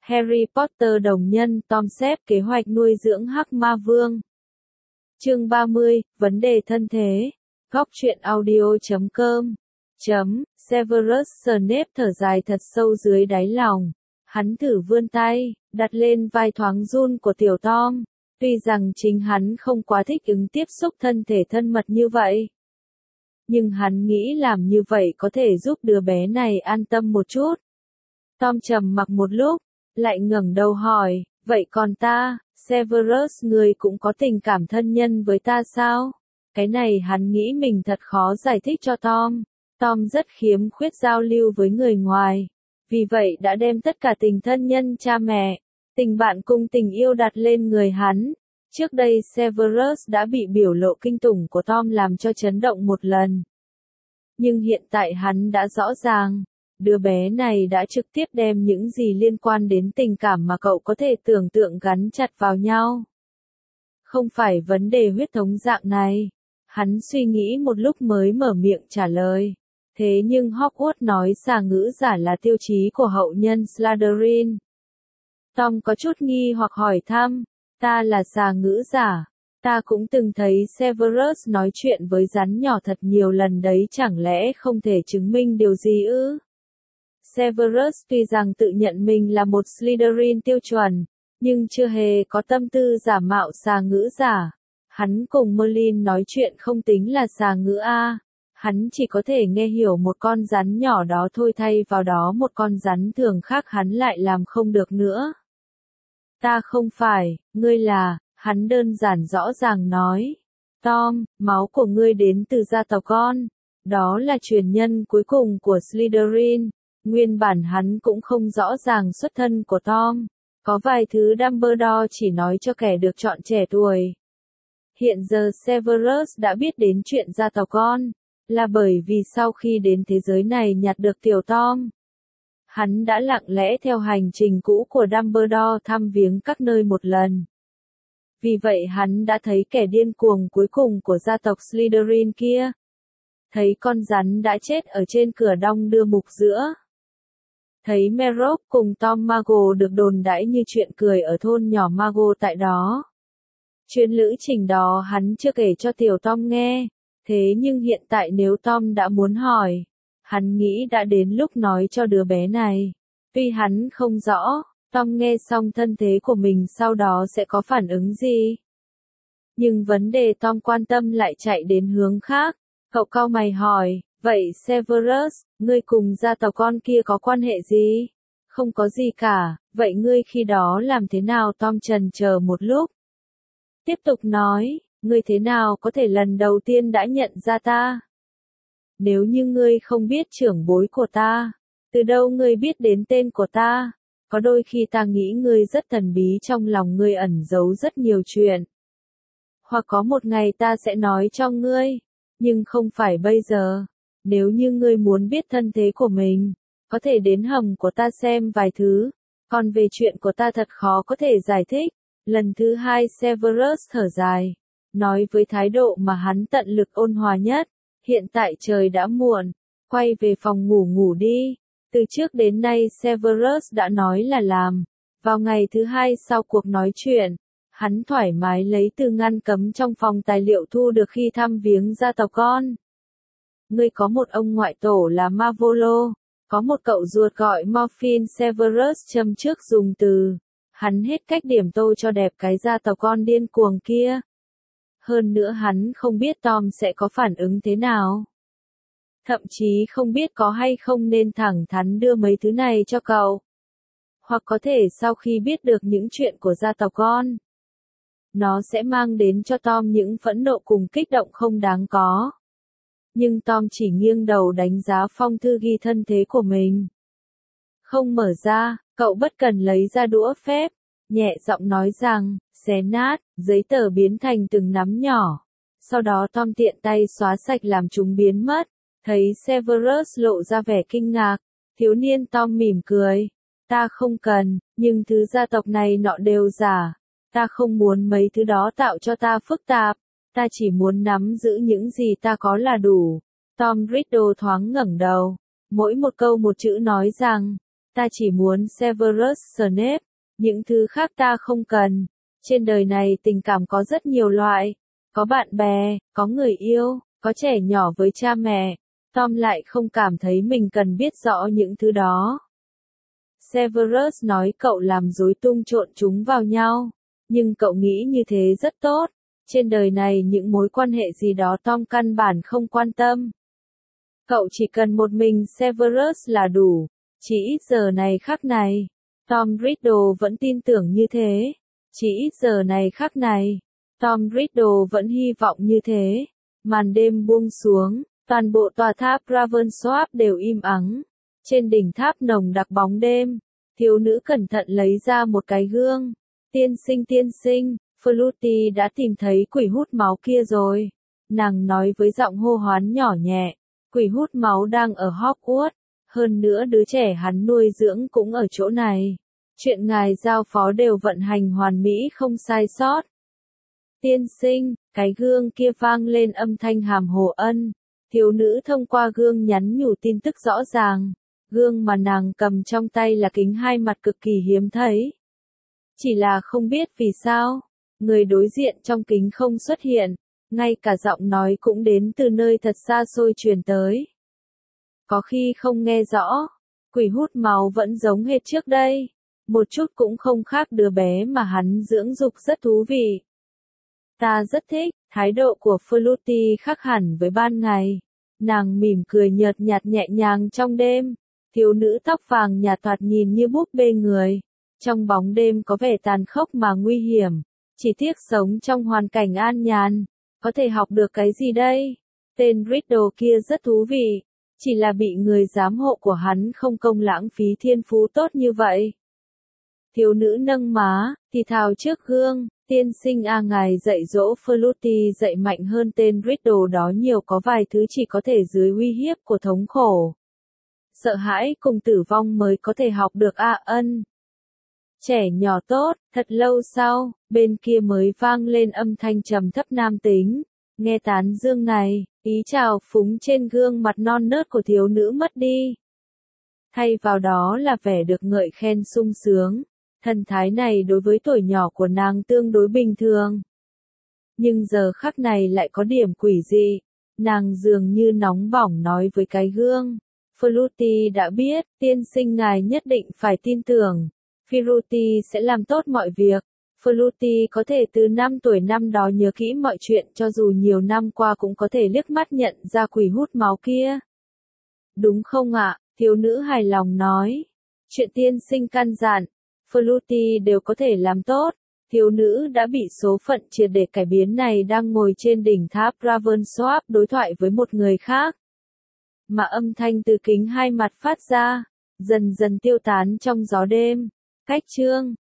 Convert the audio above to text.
Harry Potter đồng nhân Tom xếp kế hoạch nuôi dưỡng Hắc Ma Vương. Chương 30, vấn đề thân thế. Góc truyện audio.com. Severus Snape thở dài thật sâu dưới đáy lòng. Hắn thử vươn tay, đặt lên vai thoáng run của tiểu Tom. Tuy rằng chính hắn không quá thích ứng tiếp xúc thân thể thân mật như vậy. Nhưng hắn nghĩ làm như vậy có thể giúp đứa bé này an tâm một chút. Tom trầm mặc một lúc, lại ngẩng đầu hỏi, vậy còn ta, Severus, ngươi cũng có tình cảm thân nhân với ta sao? Cái này hắn nghĩ mình thật khó giải thích cho Tom. Tom rất khiếm khuyết giao lưu với người ngoài. Vì vậy đã đem tất cả tình thân nhân cha mẹ, tình bạn cùng tình yêu đặt lên người hắn. Trước đây Severus đã bị biểu lộ kinh tủng của Tom làm cho chấn động một lần. Nhưng hiện tại hắn đã rõ ràng, đứa bé này đã trực tiếp đem những gì liên quan đến tình cảm mà cậu có thể tưởng tượng gắn chặt vào nhau. Không phải vấn đề huyết thống dạng này. Hắn suy nghĩ một lúc mới mở miệng trả lời. Thế nhưng Hogwarts nói xà ngữ giả là tiêu chí của hậu nhân Slytherin. Tom có chút nghi hoặc hỏi thăm, ta là xà ngữ giả. Ta cũng từng thấy Severus nói chuyện với rắn nhỏ thật nhiều lần đấy, chẳng lẽ không thể chứng minh điều gì ư? Severus tuy rằng tự nhận mình là một Slytherin tiêu chuẩn, nhưng chưa hề có tâm tư giả mạo xà ngữ giả. Hắn cùng Merlin nói chuyện không tính là xà ngữ A. Hắn chỉ có thể nghe hiểu một con rắn nhỏ đó thôi, thay vào đó một con rắn thường khác hắn lại làm không được nữa. Ta không phải, ngươi là, hắn đơn giản rõ ràng nói. Tom, máu của ngươi đến từ gia tộc con. Đó là truyền nhân cuối cùng của Slytherin. Nguyên bản hắn cũng không rõ ràng xuất thân của Tom. Có vài thứ Dumbledore chỉ nói cho kẻ được chọn trẻ tuổi. Hiện giờ Severus đã biết đến chuyện gia tộc con, là bởi vì sau khi đến thế giới này nhặt được tiểu Tom. Hắn đã lặng lẽ theo hành trình cũ của Dumbledore thăm viếng các nơi một lần. Vì vậy hắn đã thấy kẻ điên cuồng cuối cùng của gia tộc Slytherin kia. Thấy con rắn đã chết ở trên cửa đong đưa mục giữa. Thấy Merop cùng Tom Mago được đồn đãi như chuyện cười ở thôn nhỏ Mago tại đó. Chuyến lữ trình đó hắn chưa kể cho tiểu Tom nghe. Thế nhưng hiện tại nếu Tom đã muốn hỏi, hắn nghĩ đã đến lúc nói cho đứa bé này. Tuy hắn không rõ, Tom nghe xong thân thế của mình sau đó sẽ có phản ứng gì. Nhưng vấn đề Tom quan tâm lại chạy đến hướng khác. Cậu cau mày hỏi, vậy Severus, ngươi cùng gia tộc con kia có quan hệ gì? Không có gì cả, vậy ngươi khi đó làm thế nào? Tom chần chờ một lúc. Tiếp tục nói, ngươi thế nào có thể lần đầu tiên đã nhận ra ta? Nếu như ngươi không biết trưởng bối của ta, từ đâu ngươi biết đến tên của ta? Có đôi khi ta nghĩ ngươi rất thần bí, trong lòng ngươi ẩn giấu rất nhiều chuyện. Hoặc có một ngày ta sẽ nói cho ngươi, nhưng không phải bây giờ. Nếu như ngươi muốn biết thân thế của mình, có thể đến hầm của ta xem vài thứ, còn về chuyện của ta thật khó có thể giải thích. Lần thứ hai Severus thở dài, nói với thái độ mà hắn tận lực ôn hòa nhất, hiện tại trời đã muộn, quay về phòng ngủ ngủ đi. Từ trước đến nay Severus đã nói là làm. Vào ngày thứ hai sau cuộc nói chuyện, hắn thoải mái lấy từ ngăn cấm trong phòng tài liệu thu được khi thăm viếng gia tộc con. Ngươi có một ông ngoại tổ là Marvolo, có một cậu ruột gọi Morphine. Severus châm trước dùng từ. Hắn hết cách điểm tô cho đẹp cái gia tộc con điên cuồng kia. Hơn nữa hắn không biết Tom sẽ có phản ứng thế nào. Thậm chí không biết có hay không nên thẳng thắn đưa mấy thứ này cho cậu. Hoặc có thể sau khi biết được những chuyện của gia tộc con, nó sẽ mang đến cho Tom những phẫn nộ cùng kích động không đáng có. Nhưng Tom chỉ nghiêng đầu đánh giá phong thư ghi thân thế của mình. Không mở ra, cậu bất cần lấy ra đũa phép, nhẹ giọng nói rằng, xé nát, giấy tờ biến thành từng nắm nhỏ. Sau đó Tom tiện tay xóa sạch làm chúng biến mất. Thấy Severus lộ ra vẻ kinh ngạc, thiếu niên Tom mỉm cười. Ta không cần, nhưng thứ gia tộc này nọ đều giả. Ta không muốn mấy thứ đó tạo cho ta phức tạp. Ta chỉ muốn nắm giữ những gì ta có là đủ. Tom Riddle thoáng ngẩng đầu. Mỗi một câu một chữ nói rằng, Ta chỉ muốn Severus Snape, những thứ khác ta không cần. Trên đời này tình cảm có rất nhiều loại, có bạn bè, có người yêu, có trẻ nhỏ với cha mẹ. Tom lại không cảm thấy mình cần biết rõ những thứ đó. Severus nói cậu làm rối tung trộn chúng vào nhau, nhưng cậu nghĩ như thế rất tốt. Trên đời này những mối quan hệ gì đó Tom căn bản không quan tâm. Cậu chỉ cần một mình Severus là đủ, chỉ ít giờ này khắc này. Tom Riddle vẫn tin tưởng như thế. Chỉ ít giờ này khắc này, Tom Riddle vẫn hy vọng như thế. Màn đêm buông xuống, toàn bộ tòa tháp Ravensworth đều im ắng. Trên đỉnh tháp nồng đặc bóng đêm, thiếu nữ cẩn thận lấy ra một cái gương. Tiên sinh, Flutie đã tìm thấy quỷ hút máu kia rồi. Nàng nói với giọng hô hoán nhỏ nhẹ, quỷ hút máu đang ở Hogwarts, hơn nữa đứa trẻ hắn nuôi dưỡng cũng ở chỗ này. Chuyện ngài giao phó đều vận hành hoàn mỹ không sai sót. Tiên sinh, cái gương kia vang lên âm thanh hàm hồ ân. Thiếu nữ thông qua gương nhắn nhủ tin tức rõ ràng. Gương mà nàng cầm trong tay là kính hai mặt cực kỳ hiếm thấy. Chỉ là không biết vì sao, người đối diện trong kính không xuất hiện, ngay cả giọng nói cũng đến từ nơi thật xa xôi truyền tới. Có khi không nghe rõ, quỷ hút máu vẫn giống hệt trước đây, một chút cũng không khác đứa bé mà hắn dưỡng dục rất thú vị. Ta rất thích, thái độ của Flutie khác hẳn với ban ngày. Nàng mỉm cười nhợt nhạt nhẹ nhàng trong đêm, thiếu nữ tóc vàng nhạt thoạt nhìn như búp bê người. Trong bóng đêm có vẻ tàn khốc mà nguy hiểm, chỉ tiếc sống trong hoàn cảnh an nhàn, có thể học được cái gì đây? Tên Riddle kia rất thú vị, chỉ là bị người giám hộ của hắn không công lãng phí thiên phú tốt như vậy. Thiếu nữ nâng má, thì thào trước gương, tiên sinh ngài dạy dỗ Flutie dạy mạnh hơn tên Riddle đó nhiều, có vài thứ chỉ có thể dưới uy hiếp của thống khổ. Sợ hãi cùng tử vong mới có thể học được ân. Trẻ nhỏ tốt, thật lâu sau, bên kia mới vang lên âm thanh trầm thấp nam tính. Nghe tán dương này, ý chào phúng trên gương mặt non nớt của thiếu nữ mất đi. Thay vào đó là vẻ được ngợi khen sung sướng. Thần thái này đối với tuổi nhỏ của nàng tương đối bình thường. Nhưng giờ khắc này lại có điểm quỷ dị. Nàng dường như nóng bỏng nói với cái gương. Flutie đã biết, tiên sinh ngài nhất định phải tin tưởng. Flutie sẽ làm tốt mọi việc. Flutie có thể từ 5 tuổi năm đó nhớ kỹ mọi chuyện, cho dù nhiều năm qua cũng có thể liếc mắt nhận ra quỷ hút máu kia. Đúng không ạ? Thiếu nữ hài lòng nói. Chuyện tiên sinh căn dặn, Flutie đều có thể làm tốt. Thiếu nữ đã bị số phận triệt để cải biến này đang ngồi trên đỉnh tháp Ravensworth đối thoại với một người khác. Mà âm thanh từ kính hai mặt phát ra, dần dần tiêu tán trong gió đêm. Cách chương